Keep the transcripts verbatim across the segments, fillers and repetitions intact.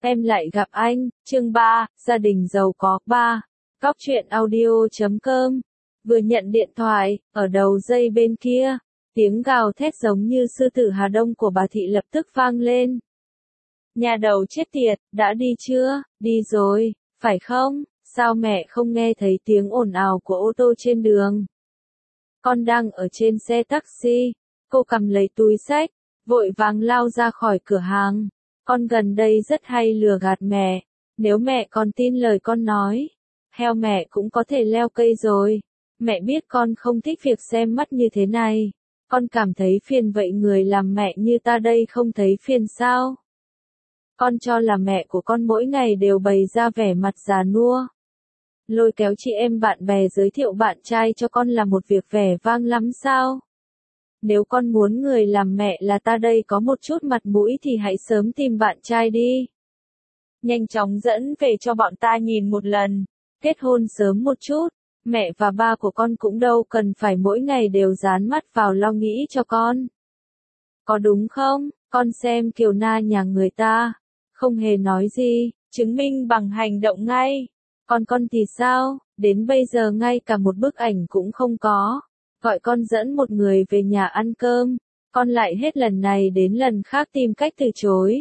Em lại gặp anh, chương ba, gia đình giàu có, ba. Cóc truyện audio chấm com. Vừa nhận điện thoại, ở đầu dây bên kia, tiếng gào thét giống như sư tử Hà Đông của bà Thị lập tức vang lên. Nhà đầu chết tiệt, đã đi chưa? Đi rồi, phải không? Sao mẹ không nghe thấy tiếng ồn ào của ô tô trên đường? Con đang ở trên xe taxi. Cô cầm lấy túi xách, vội vàng lao ra khỏi cửa hàng. Con gần đây rất hay lừa gạt mẹ. Nếu mẹ còn tin lời con nói, heo mẹ cũng có thể leo cây rồi. Mẹ biết con không thích việc xem mắt như thế này. Con cảm thấy phiền vậy, người làm mẹ như ta đây không thấy phiền sao? Con cho là mẹ của con mỗi ngày đều bày ra vẻ mặt già nua, lôi kéo chị em bạn bè giới thiệu bạn trai cho con là một việc vẻ vang lắm sao? Nếu con muốn người làm mẹ là ta đây có một chút mặt mũi thì hãy sớm tìm bạn trai đi. Nhanh chóng dẫn về cho bọn ta nhìn một lần. Kết hôn sớm một chút. Mẹ và ba của con cũng đâu cần phải mỗi ngày đều dán mắt vào lo nghĩ cho con. Có đúng không? Con xem Kiều Na nhà người ta. Không hề nói gì, chứng minh bằng hành động ngay. Còn con thì sao? Đến bây giờ ngay cả một bức ảnh cũng không có. Gọi con dẫn một người về nhà ăn cơm, con lại hết lần này đến lần khác tìm cách từ chối.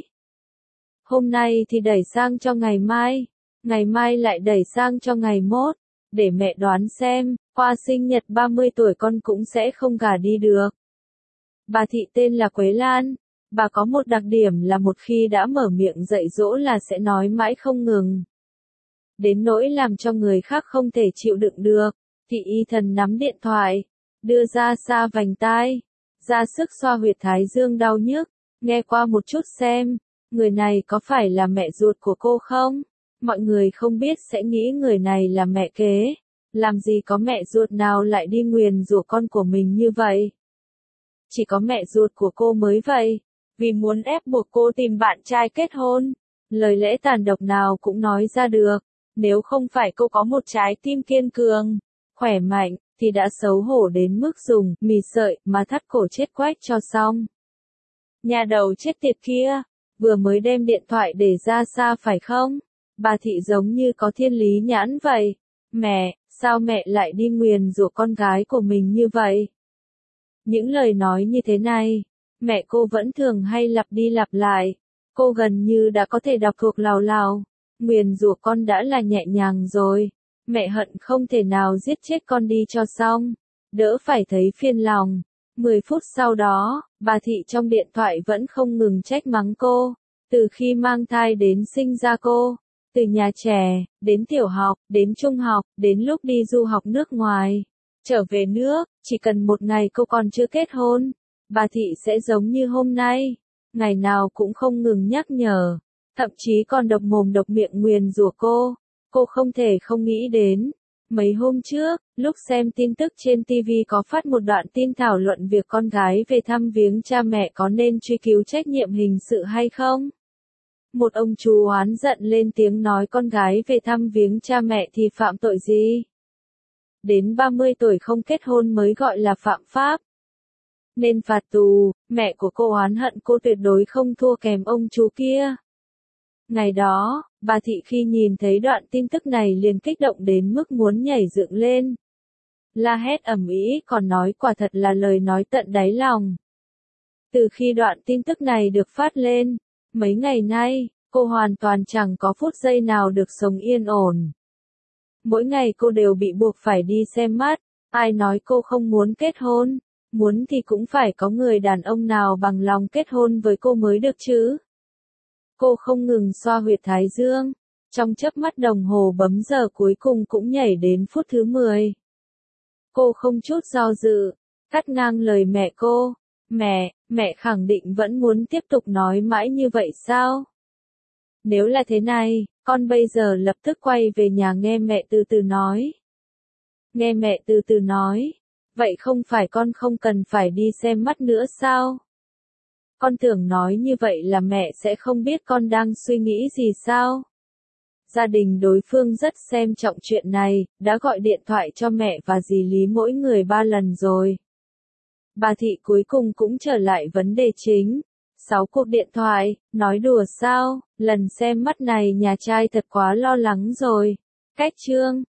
Hôm nay thì đẩy sang cho ngày mai, ngày mai lại đẩy sang cho ngày mốt, để mẹ đoán xem, qua sinh nhật ba mươi tuổi con cũng sẽ không gả đi được. Bà Thị tên là Quế Lan, bà có một đặc điểm là một khi đã mở miệng dạy dỗ là sẽ nói mãi không ngừng. Đến nỗi làm cho người khác không thể chịu đựng được, Thị Y Thần nắm điện thoại, đưa ra xa vành tai, ra sức xoa huyệt thái dương đau nhức, nghe qua một chút xem, người này có phải là mẹ ruột của cô không? Mọi người không biết sẽ nghĩ người này là mẹ kế, làm gì có mẹ ruột nào lại đi nguyền rủa con của mình như vậy? Chỉ có mẹ ruột của cô mới vậy, vì muốn ép buộc cô tìm bạn trai kết hôn, lời lẽ tàn độc nào cũng nói ra được, nếu không phải cô có một trái tim kiên cường, khỏe mạnh, thì đã xấu hổ đến mức dùng mì sợi mà thắt cổ chết quách cho xong. Nhà đầu chết tiệt kia, vừa mới đem điện thoại để ra xa phải không? Bà Thị giống như có thiên lý nhãn vậy. Mẹ, sao mẹ lại đi nguyền rủa con gái của mình như vậy? Những lời nói như thế này, mẹ cô vẫn thường hay lặp đi lặp lại. Cô gần như đã có thể đọc thuộc lào lào. Nguyền rủa con đã là nhẹ nhàng rồi. Mẹ hận không thể nào giết chết con đi cho xong, đỡ phải thấy phiền lòng. Mười phút sau đó, bà Thị trong điện thoại vẫn không ngừng trách mắng cô. Từ khi mang thai đến sinh ra cô, từ nhà trẻ, đến tiểu học, đến trung học, đến lúc đi du học nước ngoài, trở về nước, chỉ cần một ngày cô còn chưa kết hôn, bà Thị sẽ giống như hôm nay, ngày nào cũng không ngừng nhắc nhở, thậm chí còn độc mồm độc miệng nguyền rủa cô. Cô không thể không nghĩ đến. Mấy hôm trước, lúc xem tin tức trên ti vi có phát một đoạn tin thảo luận việc con gái về thăm viếng cha mẹ có nên truy cứu trách nhiệm hình sự hay không. Một ông chú oán giận lên tiếng nói con gái về thăm viếng cha mẹ thì phạm tội gì? Đến ba mươi tuổi không kết hôn mới gọi là phạm pháp. Nên phạt tù, mẹ của cô oán hận cô tuyệt đối không thua kém ông chú kia. Ngày đó, bà Thị khi nhìn thấy đoạn tin tức này liền kích động đến mức muốn nhảy dựng lên. La hét ầm ĩ, còn nói quả thật là lời nói tận đáy lòng. Từ khi đoạn tin tức này được phát lên, mấy ngày nay, cô hoàn toàn chẳng có phút giây nào được sống yên ổn. Mỗi ngày cô đều bị buộc phải đi xem mắt, ai nói cô không muốn kết hôn, muốn thì cũng phải có người đàn ông nào bằng lòng kết hôn với cô mới được chứ. Cô không ngừng xoa huyệt thái dương, trong chớp mắt đồng hồ bấm giờ cuối cùng cũng nhảy đến phút thứ mười. Cô không chút do dự, cắt ngang lời mẹ cô. Mẹ, mẹ khẳng định vẫn muốn tiếp tục nói mãi như vậy sao? Nếu là thế này, con bây giờ lập tức quay về nhà nghe mẹ từ từ nói. Nghe mẹ từ từ nói, vậy không phải con không cần phải đi xem mắt nữa sao? Con tưởng nói như vậy là mẹ sẽ không biết con đang suy nghĩ gì sao? Gia đình đối phương rất xem trọng chuyện này, đã gọi điện thoại cho mẹ và dì Lý mỗi người ba lần rồi. Bà Thị cuối cùng cũng trở lại vấn đề chính. sáu cuộc điện thoại, nói đùa sao, lần xem mắt này nhà trai thật quá lo lắng rồi. Cách chương